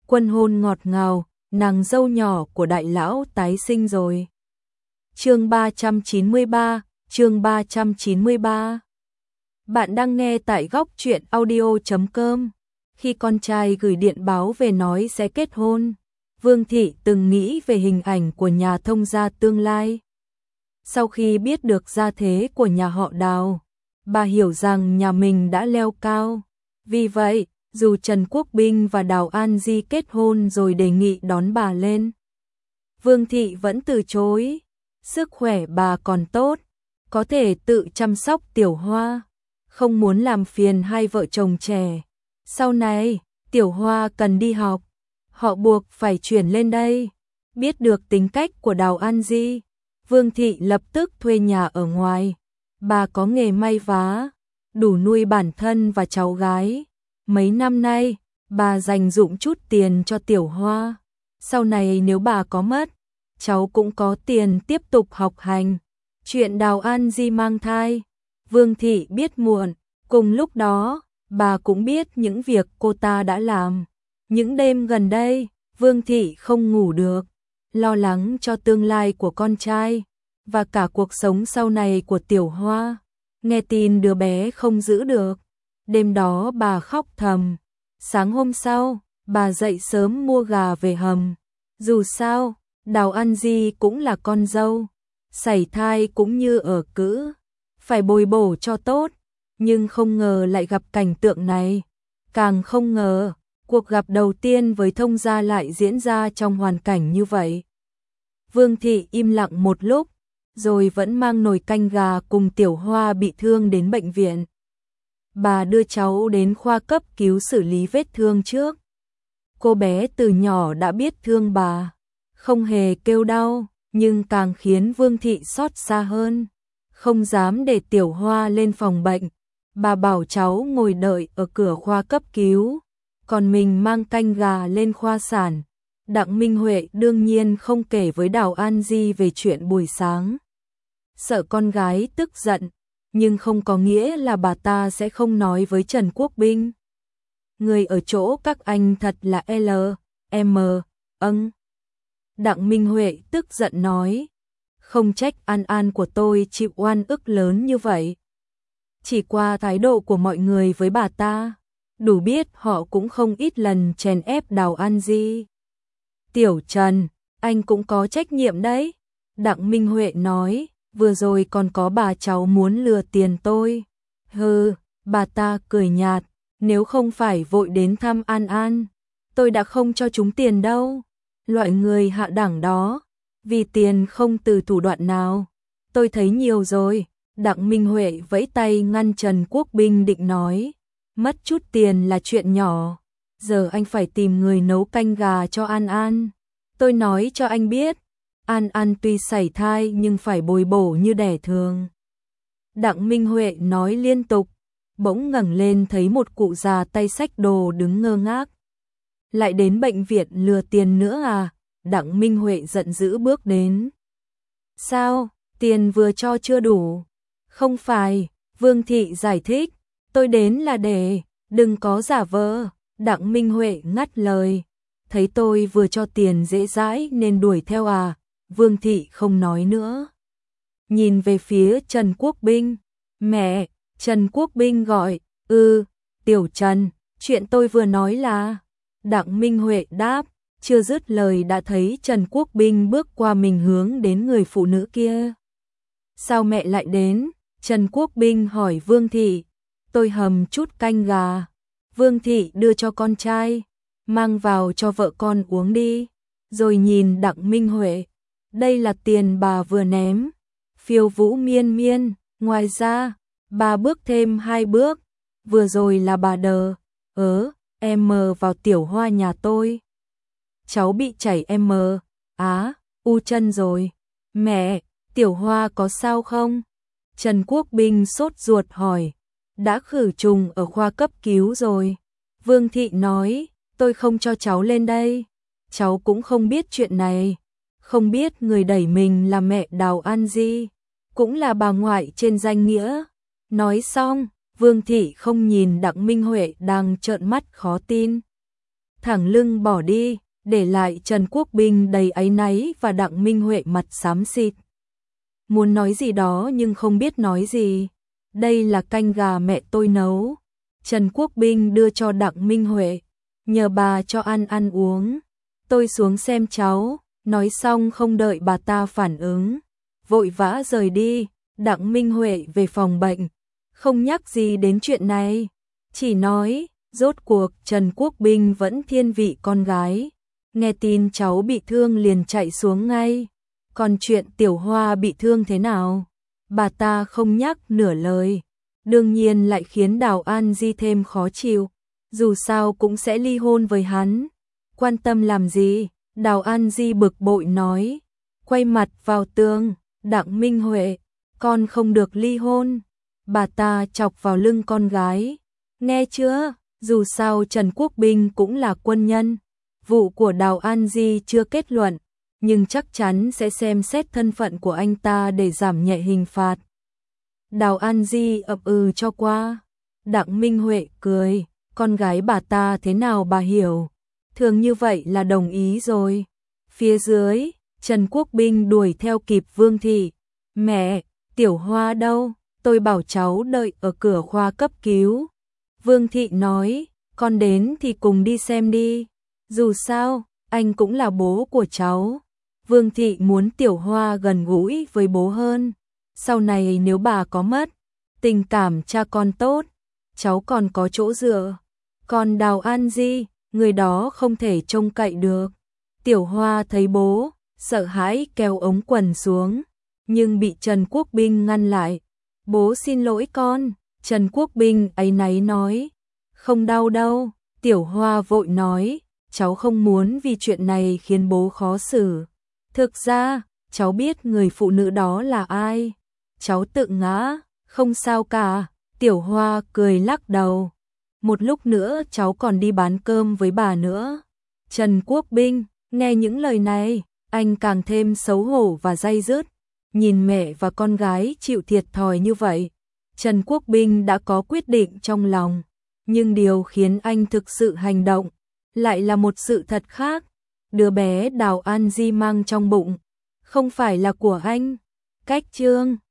Quân hôn ngọt ngào, nàng dâu nhỏ của đại lão tái sinh rồi. Chương 393, chương 393. Bạn đang nghe tại góc truyện audio.com. Khi con trai gửi điện báo về nói sẽ kết hôn, Vương Thị từng nghĩ về hình ảnh của nhà thông gia tương lai. Sau khi biết được gia thế của nhà họ Đào, bà hiểu rằng nhà mình đã leo cao. Vì vậy, dù Trần Quốc Binh và Đào An Di kết hôn rồi đề nghị đón bà lên, Vương Thị vẫn từ chối. Sức khỏe bà còn tốt, có thể tự chăm sóc Tiểu Hoa, không muốn làm phiền hai vợ chồng trẻ. Sau này, Tiểu Hoa cần đi học, họ buộc phải chuyển lên đây. Biết được tính cách của Đào An Di, Vương Thị lập tức thuê nhà ở ngoài. Bà có nghề may vá, đủ nuôi bản thân và cháu gái. Mấy năm nay, bà dành dụm chút tiền cho Tiểu Hoa. Sau này nếu bà có mất, cháu cũng có tiền tiếp tục học hành. Chuyện Đào An Di mang thai, Vương Thị biết muộn. Cùng lúc đó, bà cũng biết những việc cô ta đã làm. Những đêm gần đây, Vương Thị không ngủ được, lo lắng cho tương lai của con trai và cả cuộc sống sau này của Tiểu Hoa. Nghe tin đứa bé không giữ được, đêm đó bà khóc thầm. Sáng hôm sau, bà dậy sớm mua gà về hầm. Dù sao, Đào An Di cũng là con dâu, sảy thai cũng như ở cữ, phải bồi bổ cho tốt. Nhưng không ngờ lại gặp cảnh tượng này. Càng không ngờ, cuộc gặp đầu tiên với thông gia lại diễn ra trong hoàn cảnh như vậy. Vương Thị im lặng một lúc, rồi vẫn mang nồi canh gà cùng Tiểu Hoa bị thương đến bệnh viện. Bà đưa cháu đến khoa cấp cứu xử lý vết thương trước. Cô bé từ nhỏ đã biết thương bà, không hề kêu đau, nhưng càng khiến Vương Thị xót xa hơn. Không dám để Tiểu Hoa lên phòng bệnh, bà bảo cháu ngồi đợi ở cửa khoa cấp cứu, còn mình mang canh gà lên khoa sản. Đặng Minh Huệ đương nhiên không kể với Đào An Di về chuyện buổi sáng. Sợ con gái tức giận, nhưng không có nghĩa là bà ta sẽ không nói với Trần Quốc Binh. Người ở chỗ các anh thật là L.M. Đặng Minh Huệ tức giận nói, không trách An An của tôi chịu oan ức lớn như vậy. Chỉ qua thái độ của mọi người với bà ta, đủ biết họ cũng không ít lần chèn ép Đào An Di. Tiểu Trần, anh cũng có trách nhiệm đấy. Đặng Minh Huệ nói, vừa rồi còn có bà cháu muốn lừa tiền tôi. Hừ, bà ta cười nhạt, nếu không phải vội đến thăm An An, tôi đã không cho chúng tiền đâu. Loại người hạ đẳng đó, vì tiền không từ thủ đoạn nào, tôi thấy nhiều rồi. Đặng Minh Huệ vẫy tay ngăn Trần Quốc Binh định nói, mất chút tiền là chuyện nhỏ, giờ anh phải tìm người nấu canh gà cho An An. Tôi nói cho anh biết, An An tuy sảy thai nhưng phải bồi bổ như đẻ thường. Đặng Minh Huệ nói liên tục, bỗng ngẩng lên thấy một cụ già tay xách đồ đứng ngơ ngác. Lại đến bệnh viện lừa tiền nữa à? Đặng Minh Huệ giận dữ bước đến. Sao, tiền vừa cho chưa đủ? Không phải, Vương Thị giải thích, tôi đến là để, đừng có giả vờ. Đặng Minh Huệ ngắt lời, thấy tôi vừa cho tiền dễ dãi nên đuổi theo à? Vương Thị không nói nữa, nhìn về phía Trần Quốc Binh. Mẹ, Trần Quốc Binh gọi, Tiểu Trần, chuyện tôi vừa nói là... Đặng Minh Huệ đáp, chưa dứt lời đã thấy Trần Quốc Binh bước qua mình hướng đến người phụ nữ kia. Sao mẹ lại đến? Trần Quốc Binh hỏi Vương Thị. Tôi hầm chút canh gà. Vương Thị đưa cho con trai, mang vào cho vợ con uống đi. Rồi nhìn Đặng Minh Huệ, đây là tiền bà vừa ném. Phiêu vũ miên miên, ngoài ra, bà bước thêm 2 bước. Vừa rồi là bà đờ, em vào Tiểu Hoa nhà tôi. Cháu bị chảy u chân rồi. Mẹ, Tiểu Hoa có sao không? Trần Quốc Binh sốt ruột hỏi. Đã khử trùng ở khoa cấp cứu rồi. Vương Thị nói, tôi không cho cháu lên đây. Cháu cũng không biết chuyện này. Không biết người đẩy mình là mẹ Đào An Di, cũng là bà ngoại trên danh nghĩa. Nói xong, Vương Thị không nhìn Đặng Minh Huệ đang trợn mắt khó tin. thẳng lưng bỏ đi, để lại Trần Quốc Bình đầy áy náy và Đặng Minh Huệ mặt xám xịt. Muốn nói gì đó nhưng không biết nói gì. Đây là canh gà mẹ tôi nấu. Trần Quốc Bình đưa cho Đặng Minh Huệ, nhờ bà cho ăn uống. Tôi xuống xem cháu, nói xong không đợi bà ta phản ứng, vội vã rời đi. Đặng Minh Huệ về phòng bệnh, không nhắc gì đến chuyện này, chỉ nói, rốt cuộc Trần Quốc Bình vẫn thiên vị con gái. Nghe tin cháu bị thương liền chạy xuống ngay. Còn chuyện Tiểu Hoa bị thương thế nào? Bà ta không nhắc nửa lời. Đương nhiên lại khiến Đào An Di thêm khó chịu. Dù sao cũng sẽ ly hôn với hắn. Quan tâm làm gì? Đào An Di bực bội nói. Quay mặt vào tường. Đặng Minh Huệ, con không được ly hôn. Bà ta chọc vào lưng con gái. Nghe chưa? Dù sao Trần Quốc Bình cũng là quân nhân. Vụ của Đào An Di chưa kết luận, nhưng chắc chắn sẽ xem xét thân phận của anh ta để giảm nhẹ hình phạt. Đào An Di ậm ừ cho qua. Đặng Minh Huệ cười, con gái bà ta thế nào bà hiểu, thường như vậy là đồng ý rồi. Phía dưới, Trần Quốc Bình đuổi theo kịp Vương Thị. Mẹ, Tiểu Hoa đâu? Tôi bảo cháu đợi ở cửa khoa cấp cứu. Vương Thị nói, con đến thì cùng đi xem đi. Dù sao, anh cũng là bố của cháu. Vương Thị muốn Tiểu Hoa gần gũi với bố hơn. Sau này nếu bà có mất, tình cảm cha con tốt, cháu còn có chỗ dựa. Còn Đào An Di, người đó không thể trông cậy được. Tiểu Hoa thấy bố, sợ hãi kéo ống quần xuống, nhưng bị Trần Quốc Bình ngăn lại. Bố xin lỗi con. Trần Quốc Bình áy náy nói. Không đau đâu. Tiểu Hoa vội nói, cháu không muốn vì chuyện này khiến bố khó xử. Thực ra, cháu biết người phụ nữ đó là ai. Cháu tự ngã, không sao cả. Tiểu Hoa cười lắc đầu. Một lúc nữa cháu còn đi bán cơm với bà nữa. Trần Quốc Bình nghe những lời này, anh càng thêm xấu hổ và day dứt. Nhìn mẹ và con gái chịu thiệt thòi như vậy, Trần Quốc Bình đã có quyết định trong lòng. Nhưng điều khiến anh thực sự hành động lại là một sự thật khác. Đứa bé Đào An Di mang trong bụng không phải là của anh. Cách chương